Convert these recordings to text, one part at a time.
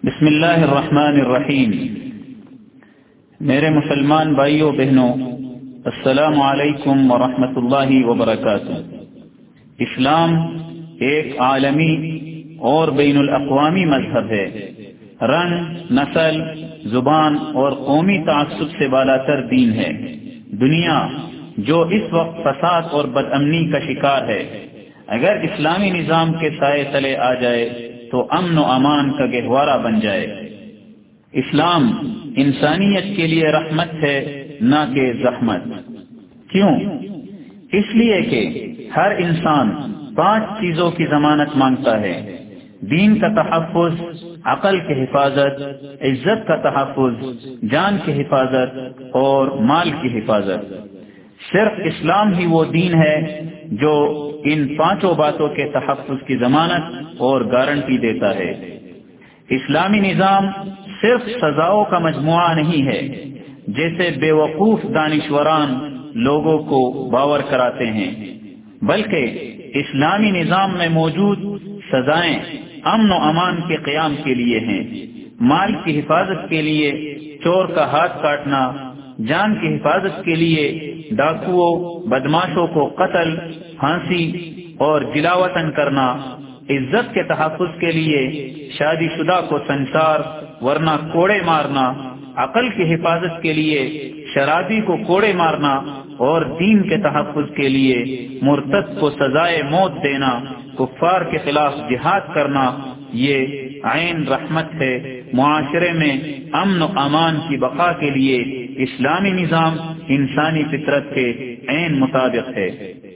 بسم اللہ الرحمن الرحیم۔ میرے مسلمان بھائیوں بہنوں، السلام علیکم ورحمۃ اللہ وبرکاتہ۔ اسلام ایک عالمی اور بین الاقوامی مذہب ہے۔ رنگ، نسل، زبان اور قومی تعصب سے بالا تر دین ہے۔ دنیا جو اس وقت فساد اور بد امنی کا شکار ہے، اگر اسلامی نظام کے سائے تلے آ جائے تو امن و امان کا گہوارہ بن جائے۔ اسلام انسانیت کے لیے رحمت ہے، نہ کہ زحمت۔ کیوں؟ اس لیے کہ ہر انسان 5 چیزوں کی ضمانت مانگتا ہے: دین کا تحفظ، عقل کی حفاظت، عزت کا تحفظ، جان کی حفاظت اور مال کی حفاظت۔ صرف اسلام ہی وہ دین ہے جو ان 5 باتوں کے تحفظ کی ضمانت اور گارنٹی دیتا ہے۔ اسلامی نظام صرف سزاؤں کا مجموعہ نہیں ہے، جیسے بے وقوف دانشوران لوگوں کو باور کراتے ہیں، بلکہ اسلامی نظام میں موجود سزائیں امن و امان کے قیام کے لیے ہیں، مال کی حفاظت کے لیے چور کا ہاتھ کاٹنا، جان کی حفاظت کے لیے ڈاکوؤں بدماشوں کو قتل، پھانسی اور جلاوطن کرنا، عزت کے تحفظ کے لیے شادی شدہ کو سنسار ورنہ کوڑے مارنا، عقل کی حفاظت کے لیے شرابی کو کوڑے مارنا اور دین کے تحفظ کے لیے مرتد کو سزائے موت دینا، کفار کے خلاف جہاد کرنا، یہ عین رحمت ہے۔ معاشرے میں امن و امان کی بقا کے لیے اسلامی نظام انسانی فطرت کے عین مطابق ہے۔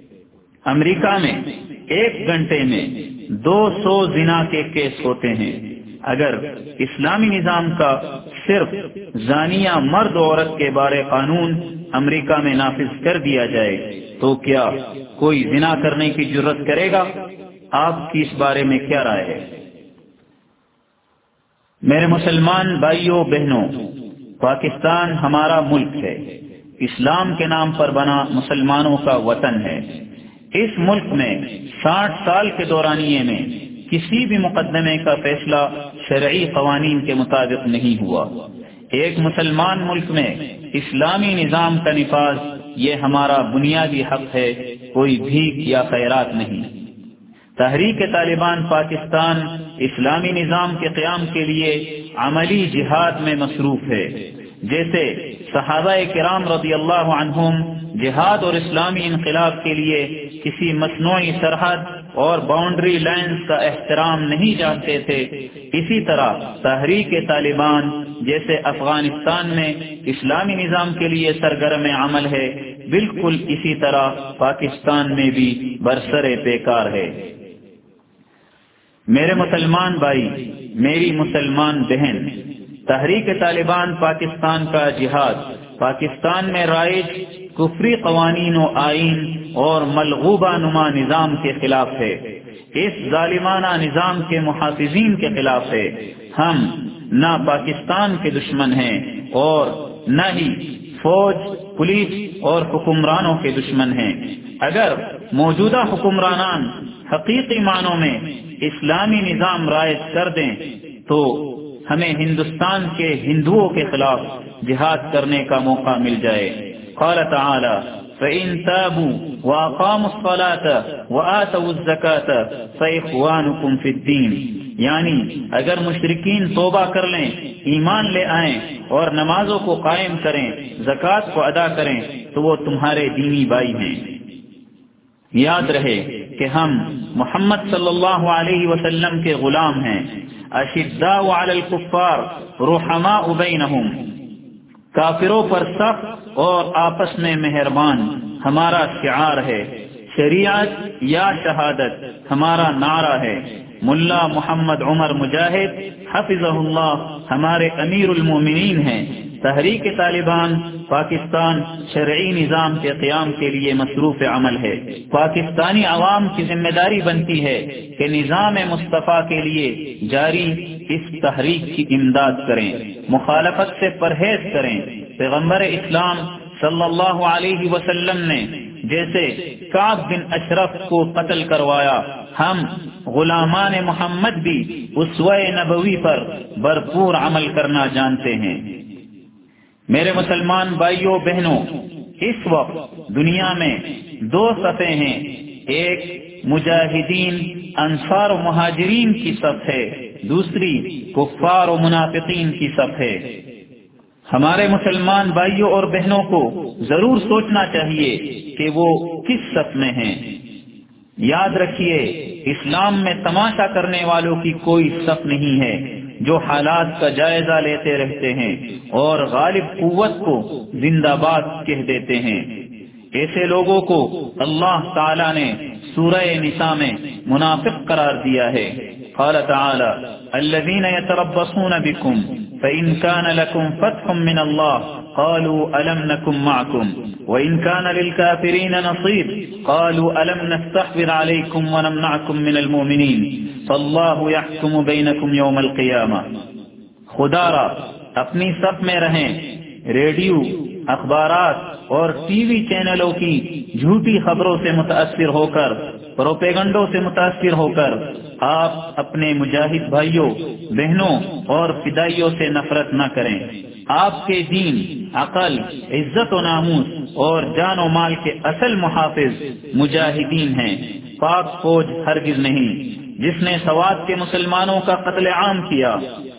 امریکہ میں 1 گھنٹے میں 200 زنا کے کیس ہوتے ہیں۔ اگر اسلامی نظام کا صرف زانیہ مرد و عورت کے بارے قانون امریکہ میں نافذ کر دیا جائے تو کیا کوئی زنا کرنے کی جرت کرے گا؟ آپ کی اس بارے میں کیا رائے ہے؟ میرے مسلمان بھائیوں بہنوں، پاکستان ہمارا ملک ہے، اسلام کے نام پر بنا مسلمانوں کا وطن ہے۔ اس ملک میں 60 سال کے دورانیے میں کسی بھی مقدمے کا فیصلہ شرعی قوانین کے مطابق نہیں ہوا۔ ایک مسلمان ملک میں اسلامی نظام کا نفاذ یہ ہمارا بنیادی حق ہے، کوئی بھیک یا خیرات نہیں۔ تحریک طالبان پاکستان اسلامی نظام کے قیام کے لیے عملی جہاد میں مصروف ہے، جیسے صحابہ کرام رضی اللہ عنہم جہاد اور اسلامی انقلاب کے لیے کسی مصنوعی سرحد اور باؤنڈری لائنز کا احترام نہیں جانتے تھے، اسی طرح تحریک طالبان جیسے افغانستان میں اسلامی نظام کے لیے سرگرم عمل ہے، بالکل اسی طرح پاکستان میں بھی برسر پیکار ہے۔ میرے مسلمان بھائی، میری مسلمان بہن، تحریک طالبان پاکستان کا جہاد پاکستان میں رائج کفری قوانین و آئین اور ملغوبہ نما نظام کے خلاف ہے، اس ظالمانہ نظام کے محافظین کے خلاف ہے۔ ہم نہ پاکستان کے دشمن ہیں اور نہ ہی فوج، پولیس اور حکمرانوں کے دشمن ہیں۔ اگر موجودہ حکمرانان حقیقی معنوں میں اسلامی نظام رائج کر دیں تو ہمیں ہندوستان کے ہندوؤں کے خلاف جہاد کرنے کا موقع مل جائے۔ قال تعالی: فَإِن تَابُوا وَأَقَامُوا الصَّلَاةَ وَآتَوُا الزَّكَاةَ فَإِخْوَانُكُمْ فِي الدِّينِ، یعنی اگر مشرکین توبہ کر لیں، ایمان لے آئیں اور نمازوں کو قائم کریں، زکوٰۃ کو ادا کریں تو وہ تمہارے دینی بھائی ہیں۔ یاد رہے کہ ہم محمد صلی اللہ علیہ وسلم کے غلام ہیں۔ اشداء علی الکفار رحماء بینہم، کافروں پر سخت اور آپس میں مہربان ہمارا شعار ہے۔ شریعت یا شہادت ہمارا نعرہ ہے۔ ملا محمد عمر مجاہد حفظہ اللہ ہمارے امیر المومنین ہیں۔ تحریک طالبان پاکستان شرعی نظام کے قیام کے لیے مصروف عمل ہے۔ پاکستانی عوام کی ذمہ داری بنتی ہے کہ نظام مصطفیٰ کے لیے جاری اس تحریک کی امداد کریں، مخالفت سے پرہیز کریں۔ پیغمبر اسلام صلی اللہ علیہ وسلم نے جیسے کعب بن اشرف کو قتل کروایا، ہم غلامان محمد بھی اسوہ نبوی پر بھرپور عمل کرنا جانتے ہیں۔ میرے مسلمان بھائیوں بہنوں، اس وقت دنیا میں دو صفیں ہیں، ایک مجاہدین انصار و مہاجرین کی صف ہے، دوسری کفار و منافقین کی صف ہے۔ ہمارے مسلمان بھائیوں اور بہنوں کو ضرور سوچنا چاہیے کہ وہ کس صف میں ہیں۔ یاد رکھیے، اسلام میں تماشا کرنے والوں کی کوئی صف نہیں ہے جو حالات کا جائزہ لیتے رہتے ہیں اور غالب قوت کو زندہ باد کہہ دیتے ہیں۔ ایسے لوگوں کو اللہ تعالی نے سورہ نساء میں منافق قرار دیا ہے۔ قال تعالی الذين يتربصون بكم فإن كان لكم فتح من الله قالوا ألم نكن معكم وإن كان للكافرين نصيب قالوا ألم نستحوذ عليكم ونمنعكم من المؤمنين فالله يحكم بينكم يوم القيامة۔ خدا را اپنی صف میں رہیں، ریڈیو، اخبارات اور ٹی وی چینلوں کی جھوٹی خبروں سے متاثر ہو کر، پروپیگنڈوں سے متاثر ہو کر آپ اپنے مجاہد بھائیوں بہنوں اور فدائیوں سے نفرت نہ کریں۔ آپ کے دین، عقل، عزت و ناموس اور جان و مال کے اصل محافظ مجاہدین ہیں، پاک فوج ہرگز نہیں۔ جس نے سوات کے مسلمانوں کا قتل عام کیا،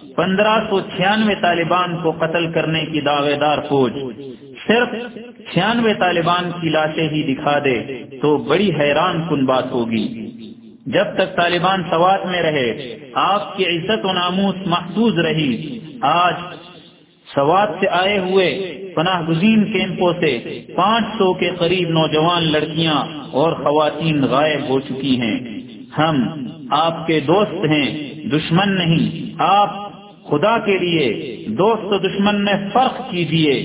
1596 طالبان کو قتل کرنے کی دعوے دار فوج صرف 96 طالبان کی لاشیں ہی دکھا دے تو بڑی حیران کن بات ہوگی۔ جب تک طالبان سوات میں رہے آپ کی عزت و ناموس محفوظ رہی۔ آج سوات سے آئے ہوئے پناہ گزین کیمپوں سے 500 کے قریب نوجوان لڑکیاں اور خواتین غائب ہو چکی ہیں۔ ہم آپ کے دوست ہیں، دشمن نہیں۔ آپ خدا کے لیے دوست و دشمن میں فرق کیجیے۔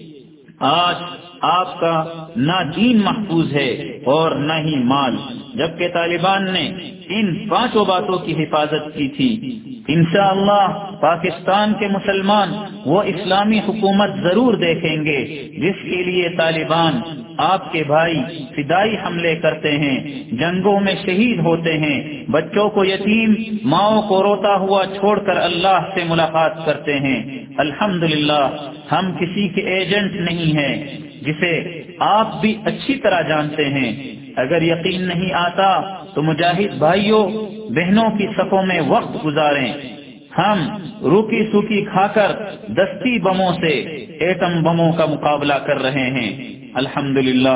آج آپ کا نہ دین محفوظ ہے اور نہ ہی مال، جبکہ طالبان نے ان 5 باتوں کی حفاظت کی تھی۔ انشاءاللہ پاکستان کے مسلمان وہ اسلامی حکومت ضرور دیکھیں گے جس کے لیے طالبان آپ کے بھائی فدائی حملے کرتے ہیں، جنگوں میں شہید ہوتے ہیں، بچوں کو یتیم، ماؤں کو روتا ہوا چھوڑ کر اللہ سے ملاقات کرتے ہیں۔ الحمدللہ ہم کسی کے ایجنٹ نہیں ہیں، جسے آپ بھی اچھی طرح جانتے ہیں۔ اگر یقین نہیں آتا تو مجاہد بھائیوں بہنوں کی صفوں میں وقت گزاریں۔ ہم روکی سوکی کھا کر دستی بموں سے ایٹم بموں کا مقابلہ کر رہے ہیں۔ الحمدللہ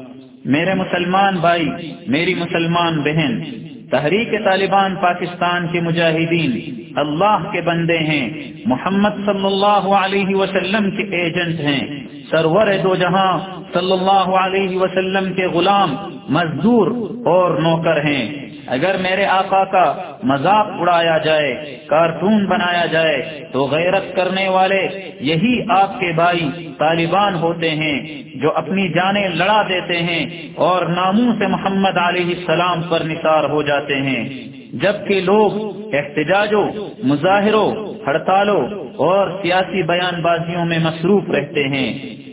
میرے مسلمان بھائی، میری مسلمان بہن، تحریک طالبان پاکستان کے مجاہدین اللہ کے بندے ہیں، محمد صلی اللہ علیہ وسلم کے ایجنٹ ہیں، سرور دو جہاں صلی اللہ علیہ وسلم کے غلام، مزدور اور نوکر ہیں۔ اگر میرے آقا کا مذاق اڑایا جائے، کارٹون بنایا جائے تو غیرت کرنے والے یہی آپ کے بھائی طالبان ہوتے ہیں جو اپنی جانیں لڑا دیتے ہیں اور ناموس محمد علیہ السلام پر نثار ہو جاتے ہیں، جبکہ لوگ احتجاجوں، مظاہروں، ہڑتالوں اور سیاسی بیان بازیوں میں مصروف رہتے ہیں۔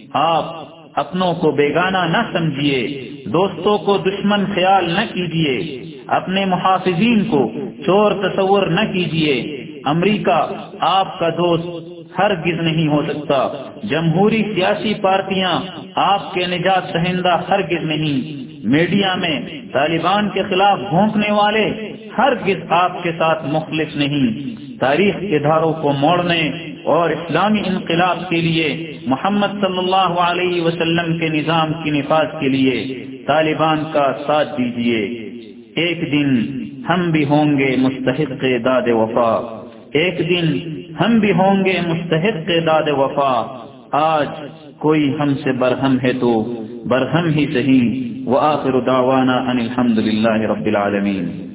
آپ اپنوں کو بیگانہ نہ سمجھیے، دوستوں کو دشمن خیال نہ کیجیے، اپنے محافظین کو چور تصور نہ کیجیے۔ امریکہ آپ کا دوست ہرگز نہیں ہو سکتا، جمہوری سیاسی پارٹیاں آپ کے نجات دہندہ ہرگز نہیں، میڈیا میں طالبان کے خلاف بھونکنے والے ہرگز آپ کے ساتھ مخلص نہیں۔ تاریخ کے دھاروں کو موڑنے اور اسلامی انقلاب کے لیے، محمد صلی اللہ علیہ وسلم کے نظام کی نفاذ کے لیے طالبان کا ساتھ دیجیے۔ ایک دن ہم بھی ہوں گے مستحق داد وفا، ایک دن ہم بھی ہوں گے مستحق داد وفا۔ آج کوئی ہم سے برہم ہے تو برہم ہی صحیح۔ وآخر دعوانا ان الحمد للہ رب العالمین۔